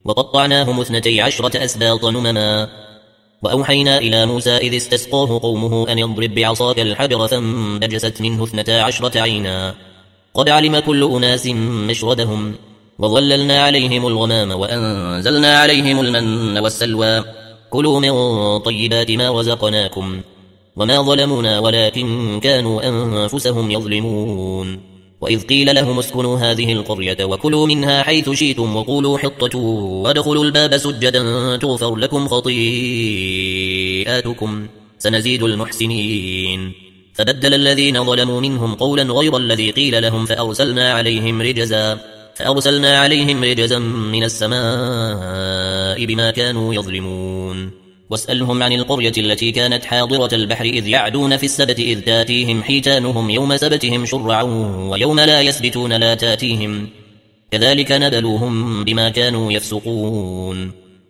وقطعناهم 12 أسباط نمما. وأوحينا إلى موسى إذ استسقاه قومه أن يضرب بعصاك الحجر فانبجست منه 12 عينا قد علم كل أناس مشردهم وظللنا عليهم الغمام وأنزلنا عليهم المن والسلوى كلوا من طيبات ما رزقناكم وما ظلمونا ولكن كانوا أنفسهم يظلمون. وإذ قيل لهم اسكنوا هذه القرية وكلوا منها حيث شئتم وقولوا حطة وادخلوا الباب سجدا تغفر لكم خطيئاتكم سنزيد المحسنين. فبدل الذين ظلموا منهم قولا غير الذي قيل لهم فأرسلنا عليهم رجزا من السماء بما كانوا يظلمون. واسألهم عن القرية التي كانت حاضرة البحر إذ يعدون في السبت إذ تاتيهم حيتانهم يوم سبتهم شرعا ويوم لا يسبتون لا تاتيهم كذلك نبلوهم بما كانوا يفسقون.